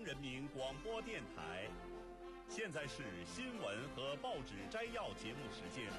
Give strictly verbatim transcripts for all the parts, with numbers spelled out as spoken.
央人民广播电台。现在是新闻和报纸摘要节目时间。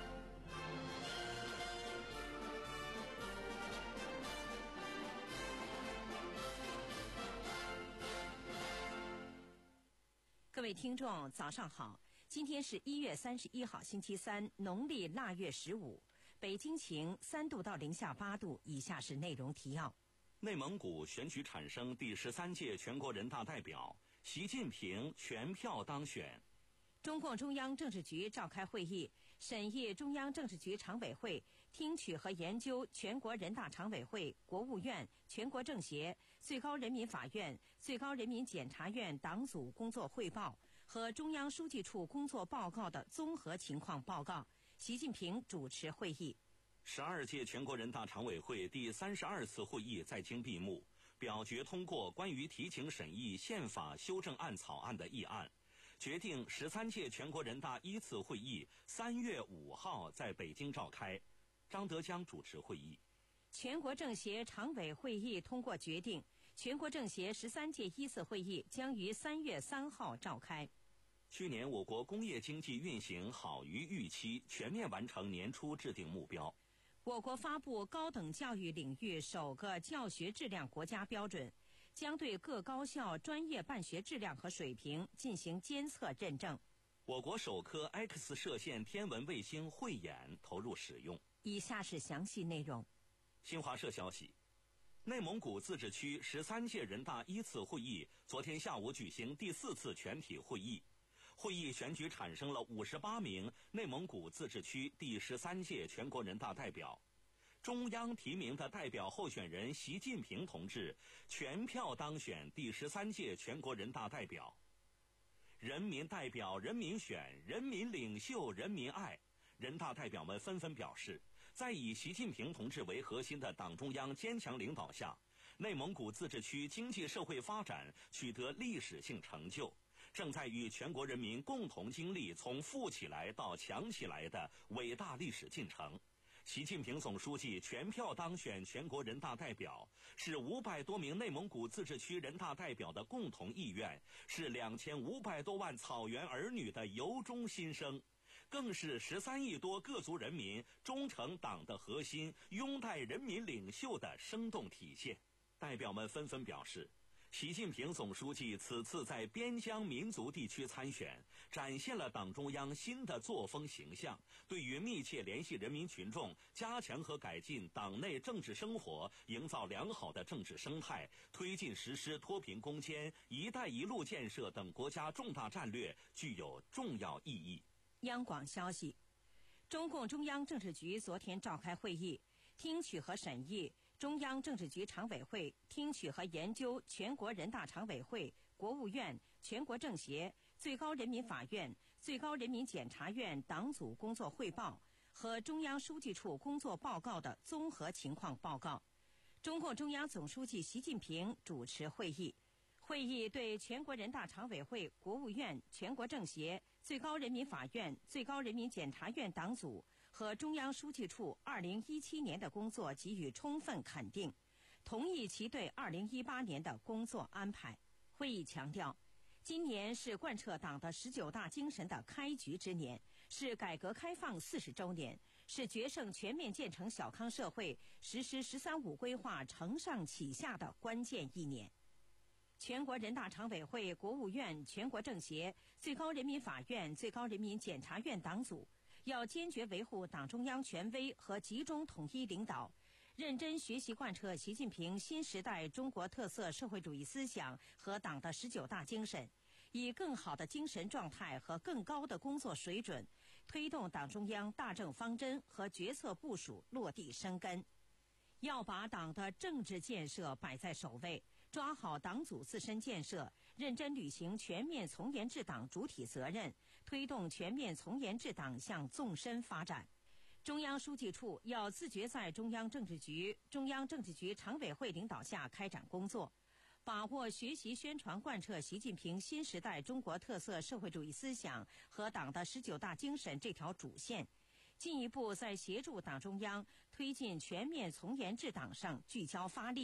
各位听众，早上好！今天是一月三十一号，星期三，农历腊月十五。北京晴，三度到零下八度。以下是内容提要。 内蒙古选举产生第十三届全国人大代表，习近平全票当选。 中共中央政治局召开会议，审议中央政治局常委会听取和研究全国人大常委会、国务院、全国政协、最高人民法院、最高人民检察院党组工作汇报和中央书记处工作报告的综合情况报告。习近平主持会议。 十二届全国人大常委会第三十二次会议在京闭幕，表决通过关于提请审议宪法修正案草案的议案，决定十三届全国人大一次会议三月五号在北京召开。张德江主持会议。 全国政协常委会议通过决定，全国政协十三届一次会议将于三月三号召开。 去年我国工业经济运行好于预期，全面完成年初制定目标。 我国发布高等教育领域首个教学质量国家标准，将对各高校专业办学质量和水平进行监测认证。 我国首颗 X 射线天文卫星慧眼投入使用。 以下是详细内容。 新华社消息，内蒙古自治区十三届人大一次会议昨天下午举行第四次全体会议。会议选举产生了五十八名内蒙古自治区第十三届全国人大代表，中央提名的代表候选人习近平同志全票当选第十三届全国人大代表。人民代表人民选，人民领袖人民爱。人大代表们纷纷表示，在以习近平同志为核心的党中央坚强领导下，内蒙古自治区经济社会发展取得历史性成就，正在与全国人民共同经历从富起来到强起来的伟大历史进程。习近平总书记全票当选全国人大代表，是五百多名内蒙古自治区人大代表的共同意愿，是两千五百多万草原儿女的由衷心声，更是十三亿多各族人民忠诚党的核心、拥戴人民领袖的生动体现。代表们纷纷表示，习近平总书记此次在边疆民族地区参选，展现了党中央新的作风形象，对于密切联系人民群众，加强和改进党内政治生活，营造良好的政治生态，推进实施脱贫攻坚、一带一路建设等国家重大战略具有重要意义。 央广消息，中共中央政治局昨天召开会议，听取和审议中央政治局常委会听取和研究全国人大常委会、国务院、全国政协、最高人民法院、最高人民检察院党组工作汇报和中央书记处工作报告的综合情况报告。中共中央总书记习近平主持会议。会议对全国人大常委会、国务院、全国政协、最高人民法院、最高人民检察院党组和中央书记处二零一七年的工作给予充分肯定，同意其对二零一八年的工作安排。会议强调，今年是贯彻党的十九大精神的开局之年，是改革开放四十周年，是决胜全面建成小康社会、实施“十三五”规划承上启下的关键一年。全国人大常委会、国务院、全国政协、最高人民法院、最高人民检察院党组要坚决维护党中央权威和集中统一领导，认真学习贯彻习近平新时代中国特色社会主义思想和党的十九大精神，以更好的精神状态和更高的工作水准，推动党中央大政方针和决策部署落地生根。要把党的政治建设摆在首位，抓好党组自身建设，认真履行全面从严治党主体责任，推动全面从严治党向纵深发展。中央书记处要自觉在中央政治局、中央政治局常委会领导下开展工作，把握学习宣传贯彻习近平新时代中国特色社会主义思想和党的十九大精神这条主线，进一步在协助党中央推进全面从严治党上聚焦发力，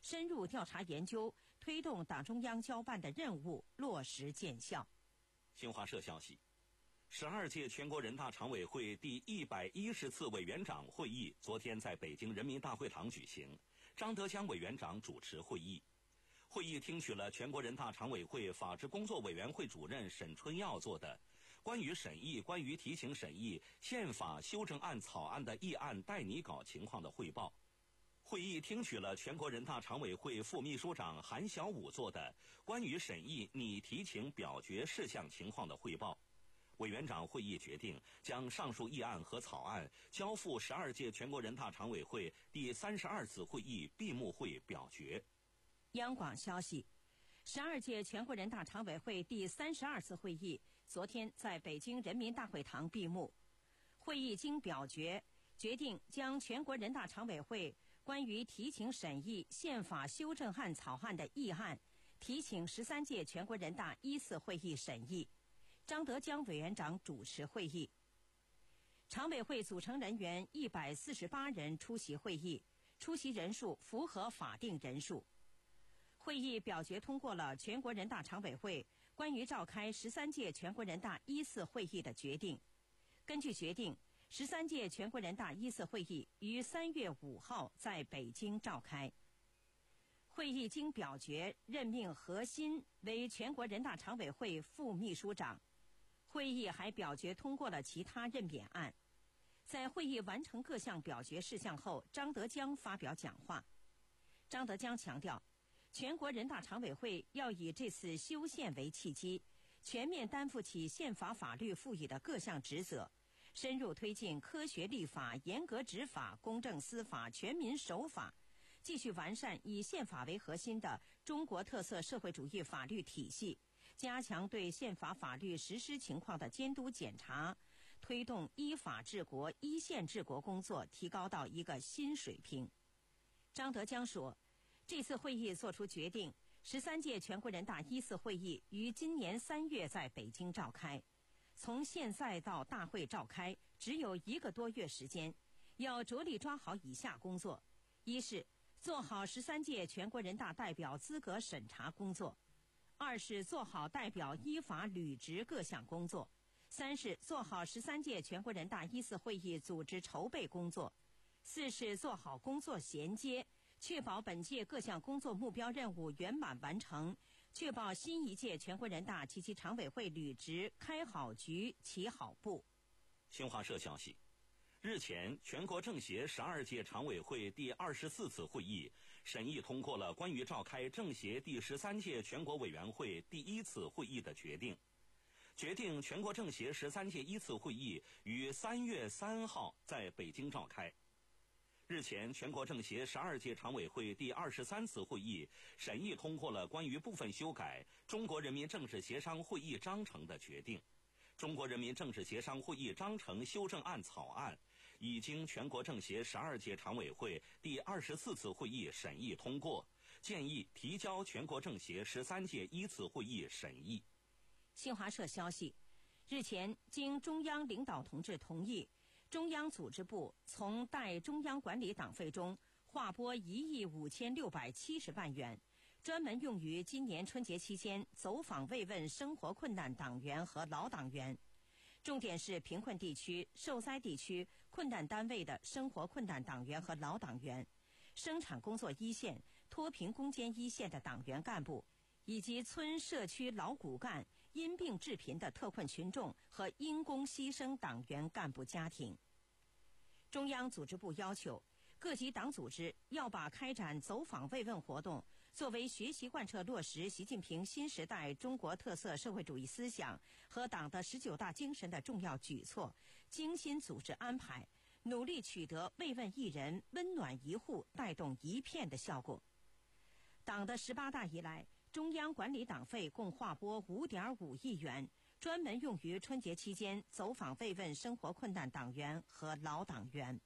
深入调查研究，推动党中央交办的任务落实见效。 新华社消息，十二届全国人大常委会第一百一十次委员长会议昨天在北京人民大会堂举行，张德江委员长主持会议。会议听取了全国人大常委会法制工作委员会主任沈春耀做的关于审议关于提请审议宪法修正案草案的议案待拟稿情况的汇报。会议听取了全国人大常委会副秘书长韩小武做的关于审议拟提请表决事项情况的汇报。委员长会议决定将上述议案和草案交付十二届全国人大常委会第三十二次会议闭幕会表决。 央广消息，十二届全国人大常委会第三十二次会议昨天在北京人民大会堂闭幕。会议经表决，决定将全国人大常委会关于提请审议宪法修正案草案的议案提请十三届全国人大一次会议审议。张德江委员长主持会议。常委会组成人员一百四十八人出席会议，出席人数符合法定人数。会议表决通过了全国人大常委会关于召开十三届全国人大一次会议的决定。根据决定，十三届全国人大一次会议于三月五号在北京召开。会议经表决，任命何新为全国人大常委会副秘书长。会议还表决通过了其他任免案。在会议完成各项表决事项后，张德江发表讲话。张德江强调，全国人大常委会要以这次修宪为契机，全面担负起宪法法律赋予的各项职责，深入推进科学立法、严格执法、公正司法、全民守法，继续完善以宪法为核心的中国特色社会主义法律体系，加强对宪法法律实施情况的监督检查，推动依法治国、依宪治国工作提高到一个新水平。张德江说，这次会议作出决定，十三届全国人大一次会议于今年三月在北京召开。从现在到大会召开只有一个多月时间，要着力抓好以下工作：一是做好十三届全国人大代表资格审查工作；二是做好代表依法履职各项工作；三是做好十三届全国人大一次会议组织筹备工作；四是做好工作衔接，确保本届各项工作目标任务圆满完成，确保新一届全国人大及其常委会履职开好局、起好步。 新华社消息，日前，全国政协十二届常委会第二十四次会议审议通过了关于召开政协第十三届全国委员会第一次会议的决定，决定全国政协十三届一次会议于三月三号在北京召开。日前，全国政协十二届常委会第二十三次会议审议通过了关于部分修改《中国人民政治协商会议章程》的决定。中国人民政治协商会议章程修正案草案已经全国政协十二届常委会第二十四次会议审议通过，建议提交全国政协十三届一次会议审议。 新华社消息，日前经中央领导同志同意，中央组织部从代中央管理党费中划拨一亿五千六百七十万元，专门用于今年春节期间走访慰问生活困难党员和老党员，重点是贫困地区、受灾地区、困难单位的生活困难党员和老党员，生产工作一线、脱贫攻坚一线的党员干部，以及村社区老骨干、因病致贫的特困群众和因公牺牲党员干部家庭。中央组织部要求各级党组织要把开展走访慰问活动作为学习贯彻落实习近平新时代中国特色社会主义思想和党的十九大精神的重要举措，精心组织安排，努力取得慰问一人、温暖一户、带动一片的效果。党的十八大以来，中央管理党费共划拨五点五亿元，专门用于春节期间走访慰问生活困难党员和老党员。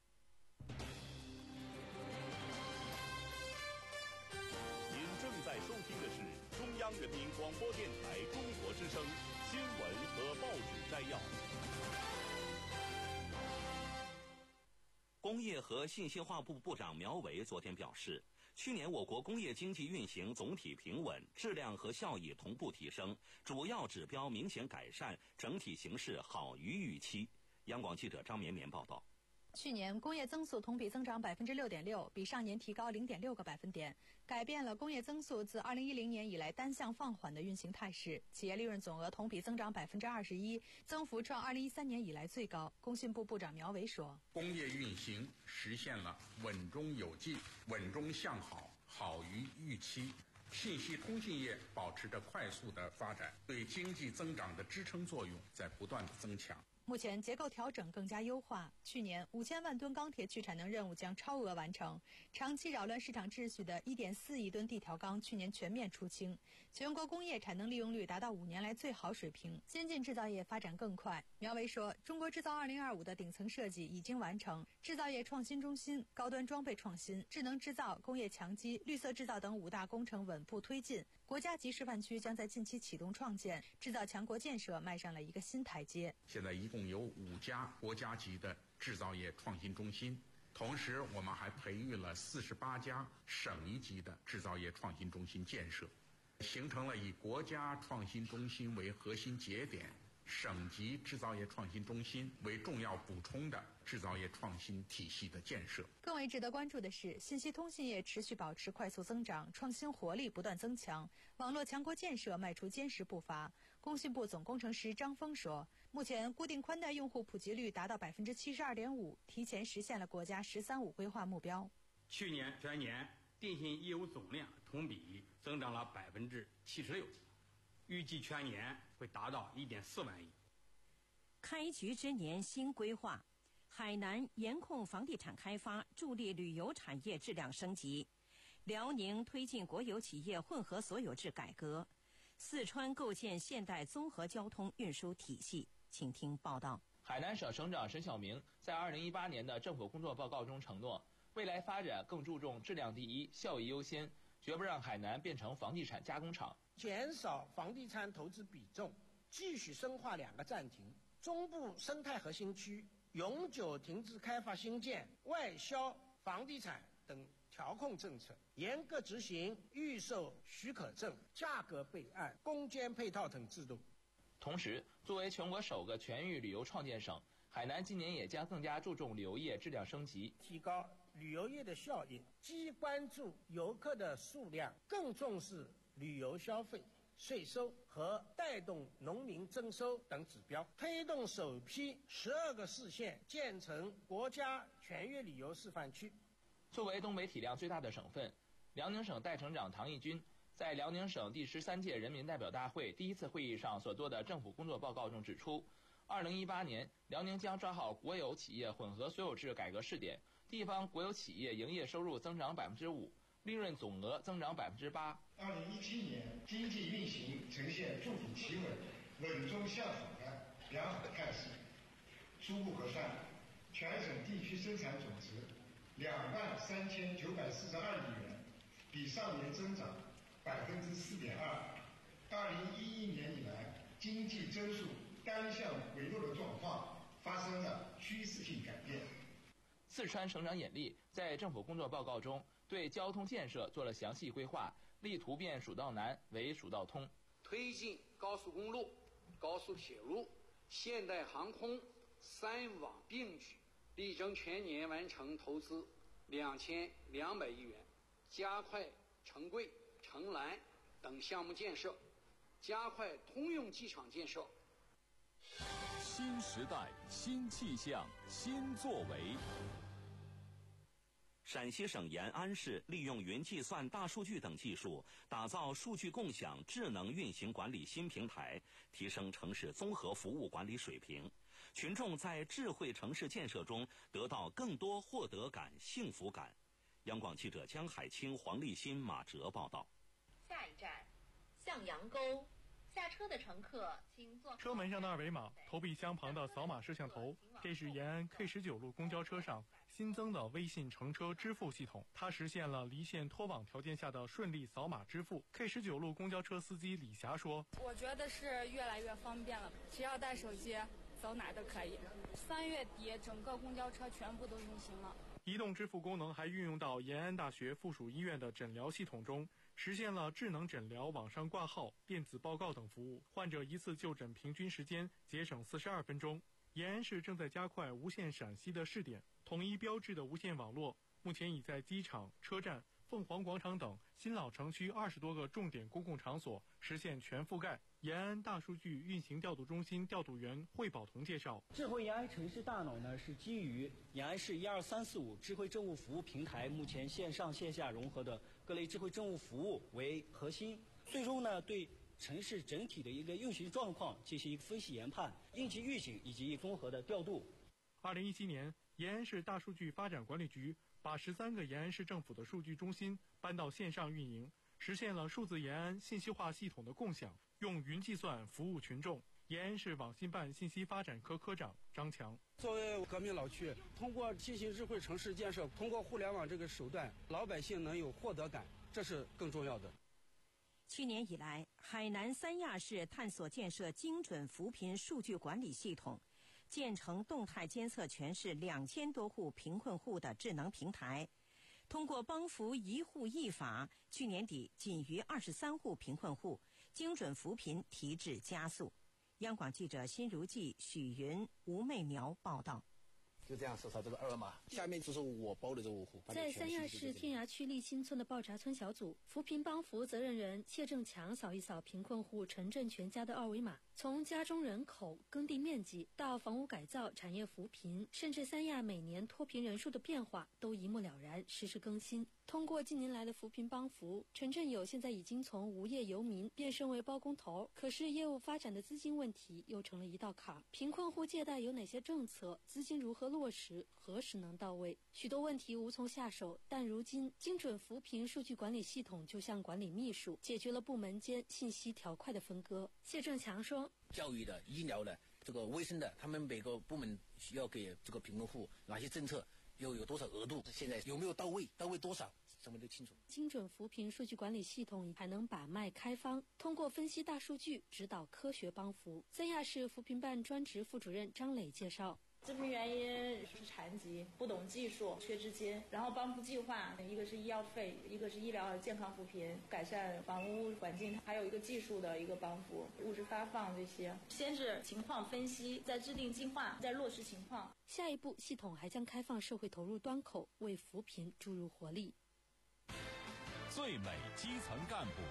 您正在收听的是中央人民广播电台中国之声新闻和报纸摘要。 工业和信息化部部长苗圩昨天表示， 去年我国工业经济运行总体平稳，质量和效益同步提升，主要指标明显改善，整体形势好于预期。央广记者张绵绵报道。 去年工业增速同比增长百分之六点六，比上年提高零点六个百分点，改变了工业增速自二零一零年以来单向放缓的运行态势。企业利润总额同比增长百分之二十一，增幅创二零一三年以来最高。工信部部长苗圩说：“ 工业运行实现了稳中有进、稳中向好，好于预期。信息通信业保持着快速的发展，对经济增长的支撑作用在不断的增强。” 目前结构调整更加优化，去年五千万吨钢铁去产能任务将超额完成，长期扰乱市场秩序的一点四亿吨地条钢去年全面出清，全国工业产能利用率达到五年来最好水平，先进制造业发展更快。苗圩说，中国制造二零二五的顶层设计已经完成，制造业创新中心、高端装备创新、智能制造、工业强基、绿色制造等五大工程稳步推进，国家级示范区将在近期启动创建，制造强国建设迈上了一个新台阶。 现在一共有五家国家级的制造业创新中心，同时我们还培育了四十八家省一级的制造业创新中心建设，形成了以国家创新中心为核心节点，省级制造业创新中心为重要补充的制造业创新体系的建设。 更为值得关注的是，信息通信业持续保持快速增长，创新活力不断增强，网络强国建设迈出坚实步伐。工信部总工程师张峰说，目前固定宽带用户普及率达到百分之七十二点五，提前实现了国家“十三五”规划目标。 去年全年电信业务总量同比增长了百分之七十六，预计全年会达到一点四万亿。 开局之年新规划，海南严控房地产开发，助力旅游产业质量升级；辽宁推进国有企业混合所有制改革；四川构建现代综合交通运输体系。请听报道。 海南省省长沈晓明在二零一八年的政府工作报告中承诺，未来发展更注重质量第一、效益优先，绝不让海南变成房地产加工厂。 减少房地产投资比重，继续深化两个暂停。中部生态核心区永久停止开发新建、外销房地产等调控政策，严格执行预售许可证、价格备案、攻坚配套等制度。 同时，作为全国首个全域旅游创建省，海南今年也将更加注重旅游业质量升级， 提高旅游业的效益，既关注游客的数量，更重视旅游消费、税收和带动农民增收等指标，推动首批十二个市县建成国家全域旅游示范区。 作为东北体量最大的省份，辽宁省代省长唐义军在辽宁省第十三届人民代表大会第一次会议上所做的政府工作报告中指出，二零一八年辽宁将抓好国有企业混合所有制改革试点，地方国有企业营业收入增长百分之五，利润总额增长百分之八。 二零一七年经济运行呈现筑底企稳、稳中向好的良好态势。初步核算，全省地区生产总值两万三千九百四十二亿元，比上年增长百分之四点二。二零一一年以来，经济增速单向回落的状况发生了趋势性改变。 四川省长尹力在政府工作报告中对交通建设做了详细规划，力图变蜀道难为蜀道通， 推进高速公路、高速铁路、现代航空三网并举，力争全年完成投资两千两百亿元，加快城桂、城兰等项目建设，加快通用机场建设。 新时代，新气象，新作为。 陕西省延安市利用云计算、大数据等技术，打造数据共享智能运行管理新平台，提升城市综合服务管理水平。群众在智慧城市建设中得到更多获得感、幸福感。央广记者江海清、黄立新、马哲报道。 下一站，向阳沟。下车的乘客请坐。 车门上的二维码，投币箱旁的扫码摄像头，这是延安 K 十九路公交车上新增的微信乘车支付系统，它实现了离线脱网条件下的顺利扫码支付。K 十九路公交车司机李霞说：“ 我觉得是越来越方便了，只要带手机，走哪都可以。三月底，整个公交车全部都运行了。” 移动支付功能还运用到延安大学附属医院的诊疗系统中，实现了智能诊疗、网上挂号、电子报告等服务，患者一次就诊平均时间节省四十二分钟。延安市正在加快无线陕西的试点，统一标志的无线网络目前已在机场、车站、凤凰广场等新老城区二十多个重点公共场所实现全覆盖。延安大数据运行调度中心调度员惠宝彤介绍， 智慧延安城市大脑呢是基于延安市一二三四五智慧政务服务平台目前线上线下融合的各类智慧政务服务为核心，最终呢对城市整体的一个运行状况进行一个分析研判、应急预警以及综合的调度。 二零一七年，延安市大数据发展管理局把十三个延安市政府的数据中心搬到线上运营，实现了数字延安信息化系统的共享，用云计算服务群众。延安市网信办信息发展科科长张强， 作为革命老区，通过新型智慧城市建设，通过互联网这个手段，老百姓能有获得感，这是更重要的。 去年以来，海南三亚市探索建设精准扶贫数据管理系统，建成动态监测全市两千多户贫困户的智能平台。通过帮扶一户一法，去年底仅余二十三户贫困户，精准扶贫提质加速。央广记者辛如记、许云、吴媚苗报道。 就这样扫扫这个二维码，下面就是我包的这五户。 在三亚市天涯区立新村的爆炸村小组，扶贫帮扶责任人谢正强扫一扫贫困户陈振全家的二维码，从家中人口、耕地面积到房屋改造、产业扶贫，甚至三亚每年脱贫人数的变化都一目了然，实时更新。通过近年来的扶贫帮扶，陈振友现在已经从无业游民变身为包工头，可是业务发展的资金问题又成了一道坎。贫困户借贷有哪些政策？资金如何落实？何时能到位？许多问题无从下手，但如今精准扶贫数据管理系统就像管理秘书，解决了部门间信息条块的分割。谢正强说， 教育的、医疗的、这个卫生的，他们每个部门需要给这个贫困户哪些政策，又有多少额度，现在有没有到位，到位多少，什么都清楚。 精准扶贫数据管理系统还能把脉开方，通过分析大数据指导科学帮扶。三亚市扶贫办专职副主任张磊介绍， 自贫原因是残疾、不懂技术、缺资金，然后帮扶计划，一个是医药费，一个是医疗健康扶贫，改善房屋环境，还有一个技术的一个帮扶，物质发放这些。先是情况分析，再制定计划，再落实情况。 下一步，系统还将开放社会投入端口，为扶贫注入活力。 最美基层干部。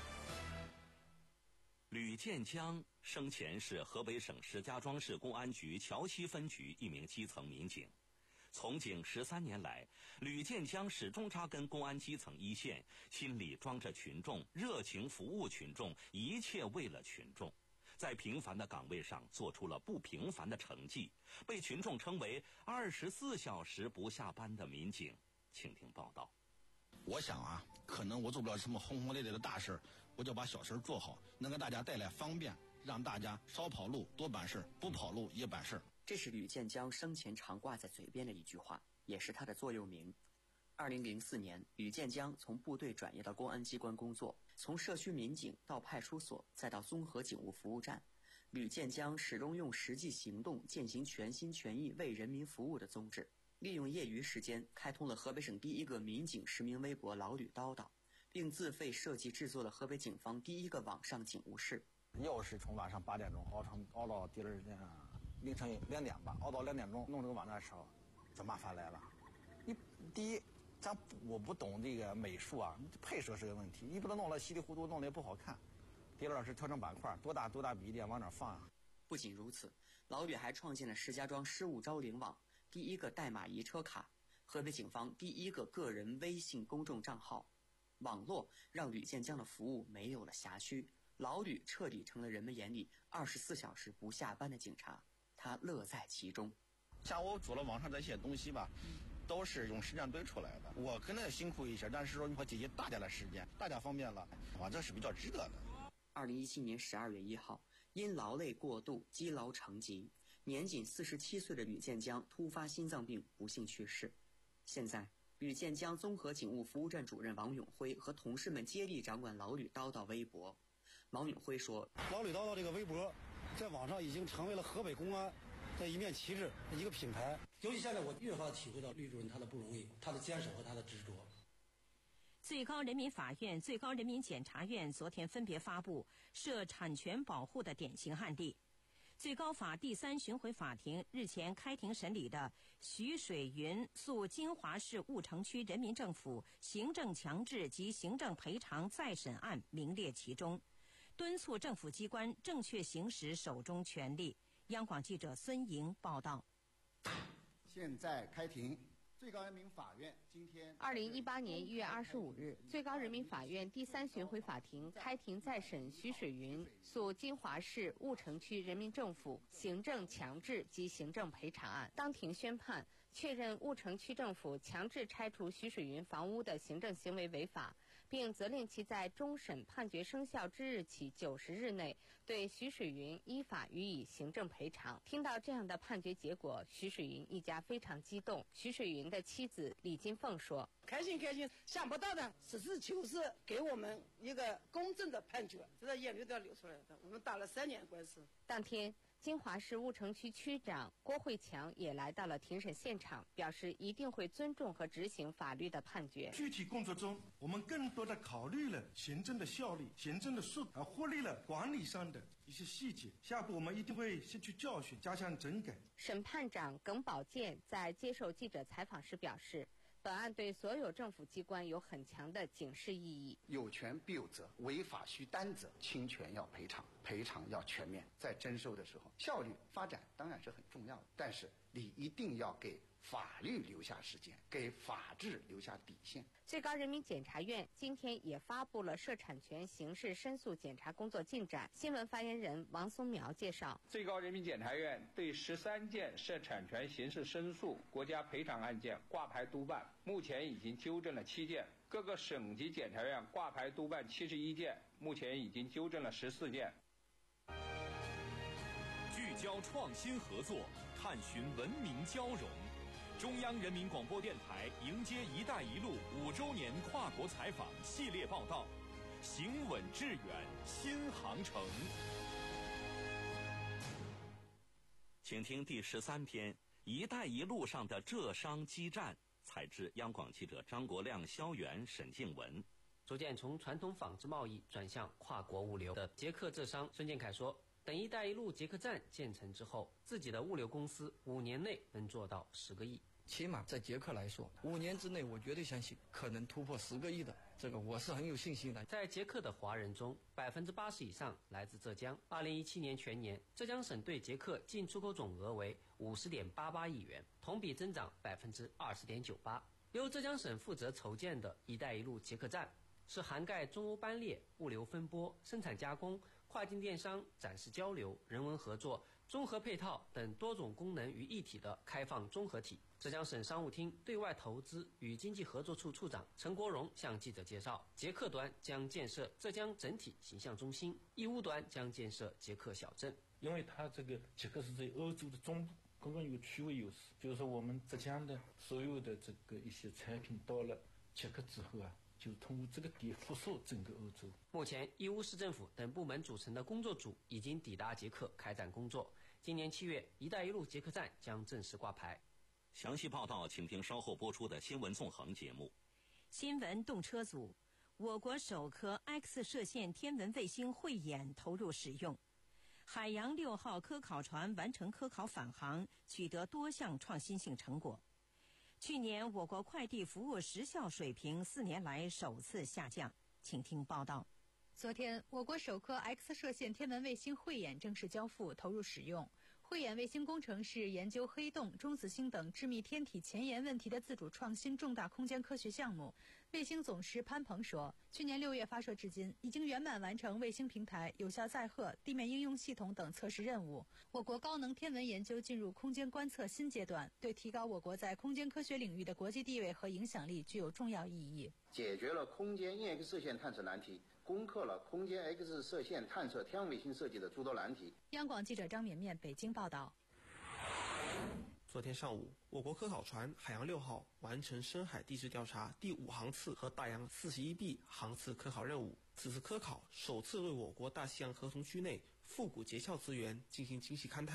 吕建江生前是河北省石家庄市公安局桥西分局一名基层民警。从警十三年来，吕建江始终扎根公安基层一线，心里装着群众，热情服务群众，一切为了群众。在平凡的岗位上做出了不平凡的成绩，被群众称为二十四小时不下班的民警。请听报道。 我想啊，可能我做不了什么轰轰烈烈的大事，我就把小事做好，能给大家带来方便，让大家少跑路多办事，不跑路也办事。 这是吕建江生前常挂在嘴边的一句话，也是他的座右铭。二零零四年，吕建江从部队转业到公安机关工作，从社区民警到派出所，再到综合警务服务站，吕建江始终用实际行动践行全心全意为人民服务的宗旨。利用业余时间，开通了河北省第一个民警实名微博老吕叨叨，并自费设计制作了河北警方第一个网上警务室。 又是从晚上八点钟熬成熬到第二天凌晨两点吧，熬到两点钟弄这个网站的时候，就麻烦来了。你第一，咱我不懂这个美术啊，配色是个问题，你不能弄得稀里糊涂，弄得也不好看。第二是调整板块，多大多大比例往哪放啊？ 不仅如此，老吕还创建了石家庄失物招领网，第一个代码移车卡，河北警方第一个个人微信公众账号。网络让吕建江的服务没有了辖区，老吕彻底成了人们眼里二十四小时不下班的警察，他乐在其中。 像我做了网上这些东西吧，都是用时间堆出来的，我可能辛苦一些，但是说我节约大家的时间，大家方便了，哇，这是比较值得的。 二零一七年十二月一号，因劳累过度积劳成疾，年仅四十七岁的吕建江突发心脏病不幸去世。现在，吕建江综合警务服务站主任王永辉和同事们接力掌管老吕叨叨微博。王永辉说：“ 老吕叨叨这个微博，在网上已经成为了河北公安那一面旗帜，一个品牌。尤其现在我越发体会到律主任他的不容易，他的坚守和他的执着。 最高人民法院、最高人民检察院昨天分别发布涉产权保护的典型案例。最高法第三巡回法庭日前开庭审理的徐水云诉金华市婺城区人民政府行政强制及行政赔偿再审案名列其中，敦促政府机关正确行使手中权力。央广记者孙莹报道。 现在开庭。最高人民法院今天， 二零一八年一月二十五日，最高人民法院第三巡回法庭开庭再审徐水云诉金华市婺城区人民政府行政强制及行政赔偿案。当庭宣判，确认婺城区政府强制拆除徐水云房屋的行政行为违法，并责令其在终审判决生效之日起九十日内对徐水云依法予以行政赔偿。听到这样的判决结果，徐水云一家非常激动。徐水云的妻子李金凤说：“ 开心开心，想不到的，实事求是给我们一个公正的判决，这眼泪都要流出来的。我们打了三年官司。” 当天，金华市婺城区区长郭慧强也来到了庭审现场，表示一定会尊重和执行法律的判决。 具体工作中，我们更多的考虑了行政的效率、行政的速度，而忽略了管理上的一些细节。下步我们一定会吸取教训，加强整改。 审判长耿宝剑在接受记者采访时表示，本案对所有政府机关有很强的警示意义。 有权必有责，违法需担责，侵权要赔偿，赔偿要全面。在征收的时候，效率发展当然是很重要的，但是你一定要给法律留下时间，给法治留下底线。 最高人民检察院今天也发布了涉产权刑事申诉检查工作进展。新闻发言人王松苗介绍， 最高人民检察院对十三件涉产权刑事申诉国家赔偿案件挂牌督办，目前已经纠正了七件；各个省级检察院挂牌督办七十一件，目前已经纠正了十四件。 聚焦创新合作，探寻文明交融。中央人民广播电台迎接“一带一路”五周年跨国采访系列报道，行稳致远新航程。 请听第十三篇《一带一路上的浙商激战》，采自央广记者张国亮、肖元、沈静文。 逐渐从传统纺织贸易转向跨国物流的捷克浙商孙建凯说，等“一带一路”捷克站建成之后，自己的物流公司五年内能做到十个亿。 起码在捷克来说，五年之内我绝对相信可能突破十个亿的，这个我是很有信心的。 在捷克的华人中，百分之八十以上来自浙江。二零一七年全年，浙江省对捷克进出口总额为五十点八八亿元，同比增长百分之二十点九八。由浙江省负责筹建的“一带一路”捷克站，是涵盖中欧班列、物流分拨、生产加工、跨境电商、展示交流、人文合作、综合配套等多种功能于一体的开放综合体。浙江省商务厅对外投资与经济合作处处长陈国荣向记者介绍，捷克端将建设浙江整体形象中心，义乌端将建设捷克小镇。 因为它这个捷克是在欧洲的中部，刚刚有区位优势，就是说我们浙江的所有的这个一些产品到了捷克之后啊，就通过这个点辐射整个欧洲。 目前，义乌市政府等部门组成的工作组已经抵达捷克开展工作。今年七月，“一带一路”捷克站将正式挂牌。 详细报道，请听稍后播出的新闻纵横节目。 新闻动车组，我国首颗 X 射线天文卫星慧眼投入使用。海洋六号科考船完成科考返航，取得多项创新性成果。去年，我国快递服务时效水平四年来首次下降。请听报道。 昨天，我国首颗 X 射线天文卫星慧眼正式交付投入使用。慧眼卫星工程是研究黑洞、中子星等致密天体前沿问题的自主创新重大空间科学项目。卫星总师潘鹏说，去年六月发射至今，已经圆满完成卫星平台、有效载荷、地面应用系统等测试任务。我国高能天文研究进入空间观测新阶段，对提高我国在空间科学领域的国际地位和影响力具有重要意义。 解决了空间硬 X 射线探测难题，攻克了空间 X 射线探测天文卫星设计的诸多难题。 央广记者张绵绵北京报道。 昨天上午，我国科考船海洋六号完成深海地质调查第五航次和大洋四十一 B 航次科考任务。此次科考首次为我国大西洋河童区内复古结壳资源进行精细勘探，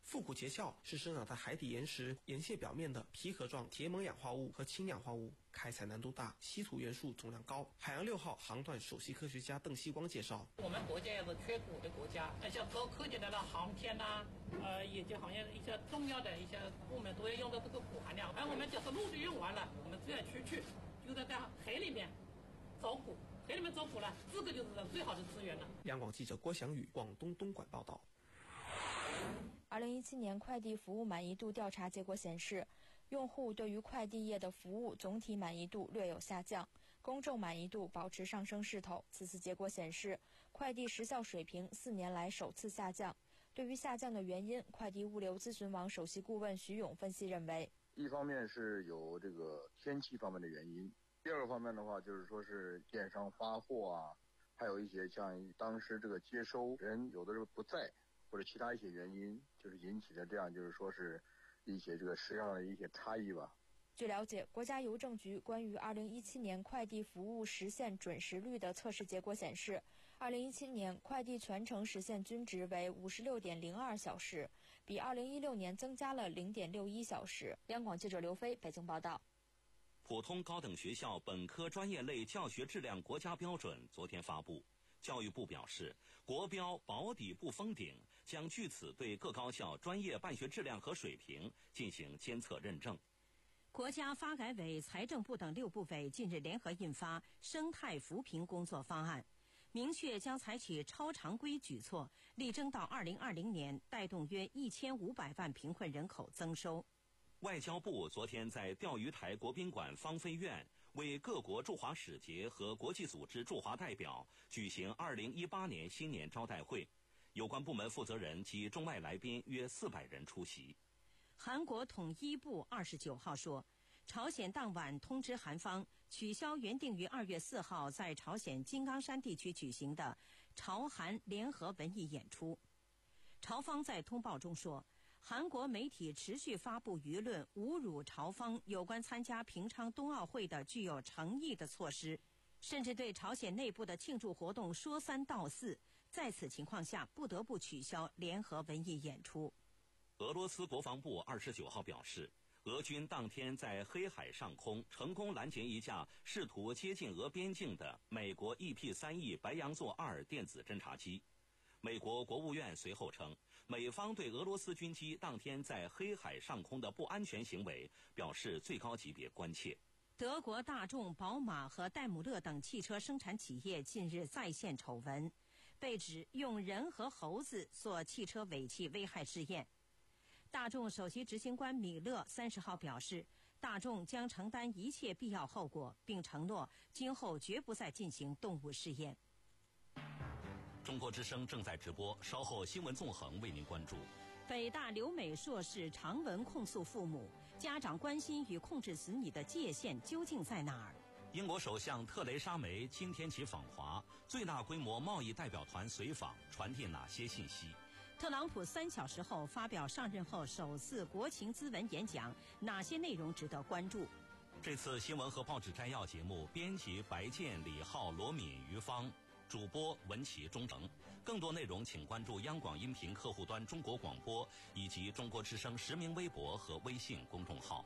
腹股结壳是生长在海底岩石岩屑表面的皮壳状结盟氧化物和氢氧化物，开采难度大，稀土元素总量高。海洋六号航段首席科学家邓锡光介绍， 我们国家也是缺钴的国家，像高科技的那航天呐、啊，呃，以及行业一些重要的一些部门都要用到这个钴含量。而我们就是陆地用完了，我们自然区去就在在海里面找钴，海里面找钴了，这个就是最好的资源了。 央广记者郭翔宇广东东莞报道。 二零一七年快递服务满意度调查结果显示，用户对于快递业的服务总体满意度略有下降，公众满意度保持上升势头。此次结果显示，快递时效水平四年来首次下降。对于下降的原因，快递物流咨询网首席顾问徐勇分析认为， 一方面是有这个天气方面的原因，第二个方面的话就是说是电商发货啊，还有一些像当时这个接收人有的时候不在，或者其他一些原因，就是引起的这样就是说是一些这个时效上的一些差异吧。 据了解，国家邮政局关于二零一七年快递服务实现准时率的测试结果显示，二零一七年快递全程实现均值为五十六点零二小时，比二零一六年增加了零点六一小时。央广记者刘飞北京报道。 普通高等学校本科专业类教学质量国家标准昨天发布。教育部表示，国标保底不封顶，将据此对各高校专业办学质量和水平进行监测认证。 国家发改委、财政部等六部委近日联合印发《生态扶贫工作方案》，明确将采取超常规举措，力争到二零二零年带动约一千五百万贫困人口增收。 外交部昨天在钓鱼台国宾馆芳菲苑为各国驻华使节和国际组织驻华代表举行二零一八年新年招待会，有关部门负责人及中外来宾约四百人出席。 韩国统一部二十九号说，朝鲜当晚通知韩方取消原定于二月四号在朝鲜金刚山地区举行的朝韩联合文艺演出。朝方在通报中说，韩国媒体持续发布舆论侮辱朝方有关参加平昌冬奥会的具有诚意的措施，甚至对朝鲜内部的庆祝活动说三道四，在此情况下不得不取消联合文艺演出。 俄罗斯国防部二十九号表示，俄军当天在黑海上空成功拦截一架试图接近俄边境的美国 E P 三 E 白羊座二电子侦察机。美国国务院随后称，美方对俄罗斯军机当天在黑海上空的不安全行为表示最高级别关切。 德国大众、宝马和戴姆勒等汽车生产企业近日再现丑闻，被指用人和猴子做汽车尾气危害试验。大众首席执行官米勒三十号表示，大众将承担一切必要后果，并承诺今后绝不再进行动物试验。 中国之声正在直播，稍后新闻纵横为您关注。 北大留美硕士长文控诉父母，家长关心与控制子女的界限究竟在哪儿？ 英国首相特蕾莎梅今天起访华，最大规模贸易代表团随访，传递哪些信息？ 特朗普三小时后发表上任后首次国情咨文演讲，哪些内容值得关注？ 这次新闻和报纸摘要节目，编辑白健、李浩、罗敏、于芳，主播文琪、钟诚。更多内容请关注央广音频客户端中国广播以及中国之声实名微博和微信公众号。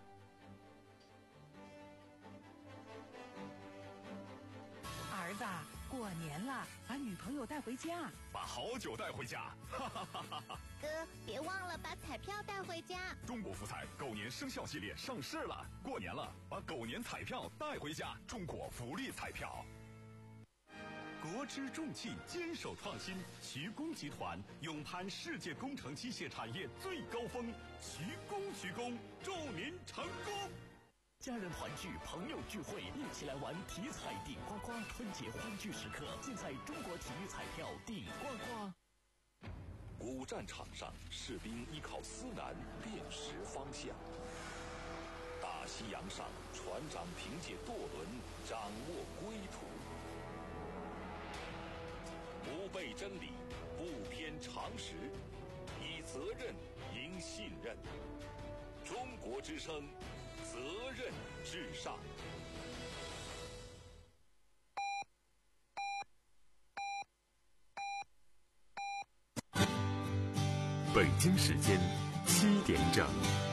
儿子，过年了，把女朋友带回家， 把好酒带回家，哈哈哈哈哈！ 哥，别忘了把彩票带回家。 中国福彩狗年生肖系列上市了，过年了，把狗年彩票带回家。中国福利彩票。国之重器坚守创新，徐工集团勇攀世界工程机械产业最高峰，徐工徐工，祝您成功！ 家人团聚，朋友聚会，一起来玩体彩顶呱呱！春节欢聚时刻，尽在中国体育彩票顶呱呱。 古战场上，士兵依靠思南辨识方向；大西洋上，船长凭借舵轮掌握归途。不背真理，不偏常识，以责任赢信任。中国之声，责任至上。 北京时间七点整。